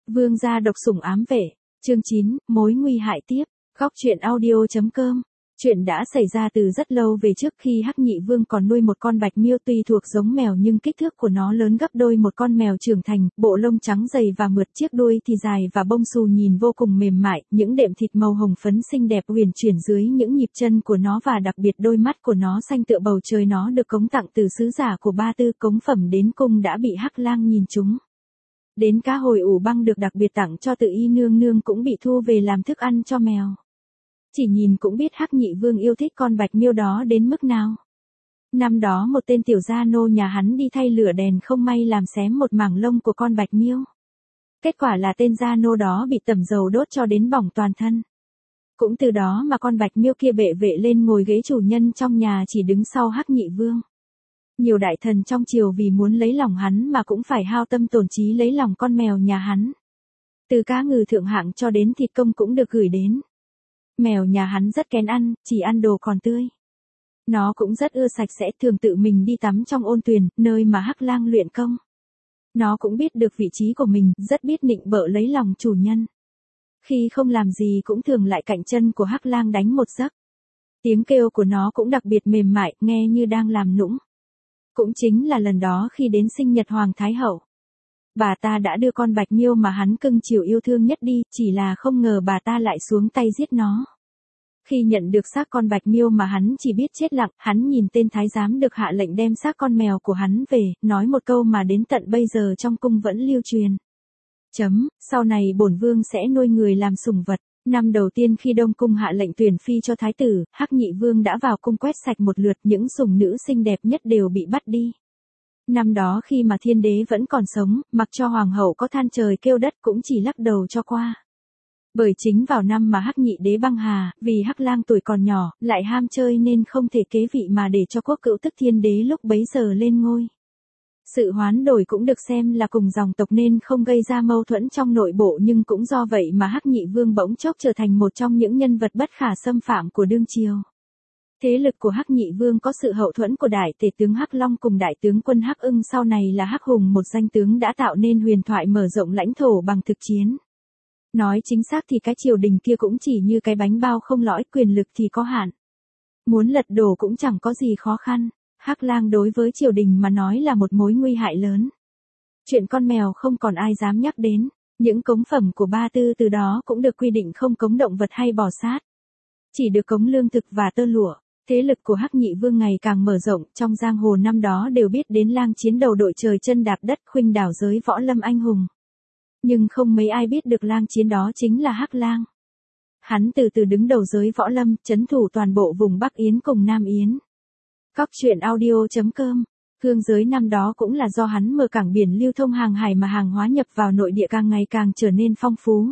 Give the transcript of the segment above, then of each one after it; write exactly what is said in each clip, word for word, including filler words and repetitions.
Vương gia độc sủng ám vệ, chương chín, mối nguy hại tiếp, góc truyện audio.com. Chuyện đã xảy ra từ rất lâu về trước khi Hắc Nhị Vương còn nuôi một con bạch miêu tuy thuộc giống mèo nhưng kích thước của nó lớn gấp đôi một con mèo trưởng thành, bộ lông trắng dày và mượt, chiếc đuôi thì dài và bông xù nhìn vô cùng mềm mại, những đệm thịt màu hồng phấn xinh đẹp huyền chuyển dưới những nhịp chân của nó và đặc biệt đôi mắt của nó xanh tựa bầu trời. Nó được cống tặng từ sứ giả của Ba Tư, cống phẩm đến cung đã bị Hắc Lang nhìn trúng. Đến cá hồi ủ băng được đặc biệt tặng cho Tự Y nương nương cũng bị thu về làm thức ăn cho mèo. Chỉ nhìn cũng biết Hắc Nhị Vương yêu thích con bạch miêu đó đến mức nào. Năm đó một tên tiểu gia nô nhà hắn đi thay lửa đèn không may làm xém một mảng lông của con bạch miêu. Kết quả là tên gia nô đó bị tẩm dầu đốt cho đến bỏng toàn thân. Cũng từ đó mà con bạch miêu kia bệ vệ lên ngồi ghế chủ nhân trong nhà, chỉ đứng sau Hắc Nhị Vương. Nhiều đại thần trong triều vì muốn lấy lòng hắn mà cũng phải hao tâm tổn trí lấy lòng con mèo nhà hắn. Từ cá ngừ thượng hạng cho đến thịt công cũng được gửi đến. Mèo nhà hắn rất kén ăn, chỉ ăn đồ còn tươi. Nó cũng rất ưa sạch sẽ, thường tự mình đi tắm trong ôn tuyền, nơi mà Hắc Lang luyện công. Nó cũng biết được vị trí của mình, rất biết nịnh bợ lấy lòng chủ nhân. Khi không làm gì cũng thường lại cạnh chân của Hắc Lang đánh một giấc. Tiếng kêu của nó cũng đặc biệt mềm mại, nghe như đang làm nũng. Cũng chính là lần đó khi đến sinh nhật Hoàng Thái Hậu. Bà ta đã đưa con bạch miêu mà hắn cưng chiều yêu thương nhất đi, chỉ là không ngờ bà ta lại xuống tay giết nó. Khi nhận được xác con bạch miêu mà hắn chỉ biết chết lặng, hắn nhìn tên thái giám được hạ lệnh đem xác con mèo của hắn về, nói một câu mà đến tận bây giờ trong cung vẫn lưu truyền. Chấm, sau này bổn vương sẽ nuôi người làm sủng vật. Năm đầu tiên khi Đông Cung hạ lệnh tuyển phi cho thái tử, Hắc Nhị Vương đã vào cung quét sạch một lượt, những sủng nữ xinh đẹp nhất đều bị bắt đi. Năm đó khi mà thiên đế vẫn còn sống, mặc cho hoàng hậu có than trời kêu đất cũng chỉ lắc đầu cho qua. Bởi chính vào năm mà Hắc Nhị đế băng hà, vì Hắc Lang tuổi còn nhỏ, lại ham chơi nên không thể kế vị mà để cho quốc cữu tức thiên đế lúc bấy giờ lên ngôi. Sự hoán đổi cũng được xem là cùng dòng tộc nên không gây ra mâu thuẫn trong nội bộ, nhưng cũng do vậy mà Hắc Nhị Vương bỗng chốc trở thành một trong những nhân vật bất khả xâm phạm của đương triều. Thế lực của Hắc Nhị Vương có sự hậu thuẫn của đại tể tướng Hắc Long cùng đại tướng quân Hắc Ưng, sau này là Hắc Hùng, một danh tướng đã tạo nên huyền thoại mở rộng lãnh thổ bằng thực chiến. Nói chính xác thì cái triều đình kia cũng chỉ như cái bánh bao không lõi, quyền lực thì có hạn. Muốn lật đổ cũng chẳng có gì khó khăn. Hắc Lang đối với triều đình mà nói là một mối nguy hại lớn. Chuyện con mèo không còn ai dám nhắc đến. Những cống phẩm của Ba Tư từ đó cũng được quy định không cống động vật hay bò sát. Chỉ được cống lương thực và tơ lụa. Thế lực của Hắc Nhị Vương ngày càng mở rộng, trong giang hồ năm đó đều biết đến Lang Chiến đầu đội trời chân đạp đất, khuynh đảo giới võ lâm anh hùng. Nhưng không mấy ai biết được Lang Chiến đó chính là Hắc Lang. Hắn từ từ đứng đầu giới võ lâm, trấn thủ toàn bộ vùng Bắc Yến cùng Nam Yến. Góc truyện audio.com. Hương giới năm đó cũng là do hắn mở cảng biển lưu thông hàng hải mà hàng hóa nhập vào nội địa càng ngày càng trở nên phong phú.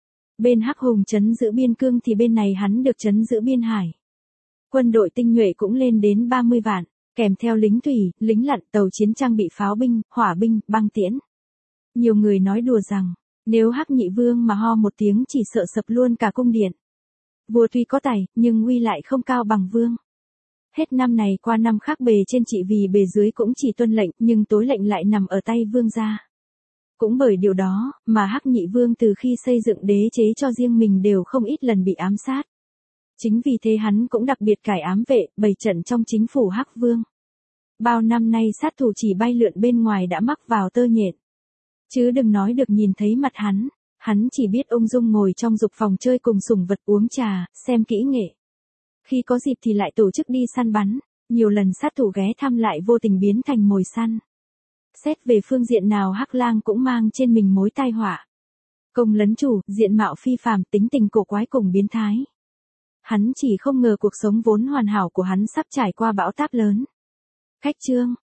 Bên Hắc Hùng trấn giữ biên cương thì bên này hắn được trấn giữ biên hải. Quân đội tinh nhuệ cũng lên đến ba mươi vạn, kèm theo lính thủy, lính lặn, tàu chiến trang bị pháo binh, hỏa binh, băng tiễn. Nhiều người nói đùa rằng, nếu Hắc Nhị Vương mà ho một tiếng chỉ sợ sập luôn cả cung điện. Vua tuy có tài, nhưng uy lại không cao bằng vương. Hết năm này qua năm khác bề trên trị vì bề dưới cũng chỉ tuân lệnh, nhưng tối lệnh lại nằm ở tay vương gia. Cũng bởi điều đó, mà Hắc Nhị Vương từ khi xây dựng đế chế cho riêng mình đều không ít lần bị ám sát. Chính vì thế hắn cũng đặc biệt cải ám vệ, bày trận trong chính phủ Hắc Vương. Bao năm nay sát thủ chỉ bay lượn bên ngoài đã mắc vào tơ nhện. Chứ đừng nói được nhìn thấy mặt hắn, hắn chỉ biết ung dung ngồi trong dục phòng chơi cùng sủng vật, uống trà, xem kỹ nghệ. Khi có dịp thì lại tổ chức đi săn bắn, nhiều lần sát thủ ghé thăm lại vô tình biến thành mồi săn. Xét về phương diện nào Hắc Lang cũng mang trên mình mối tai họa. Công lấn chủ, diện mạo phi phàm, tính tình cổ quái cùng biến thái. Hắn chỉ không ngờ cuộc sống vốn hoàn hảo của hắn sắp trải qua bão táp lớn. Khách chương.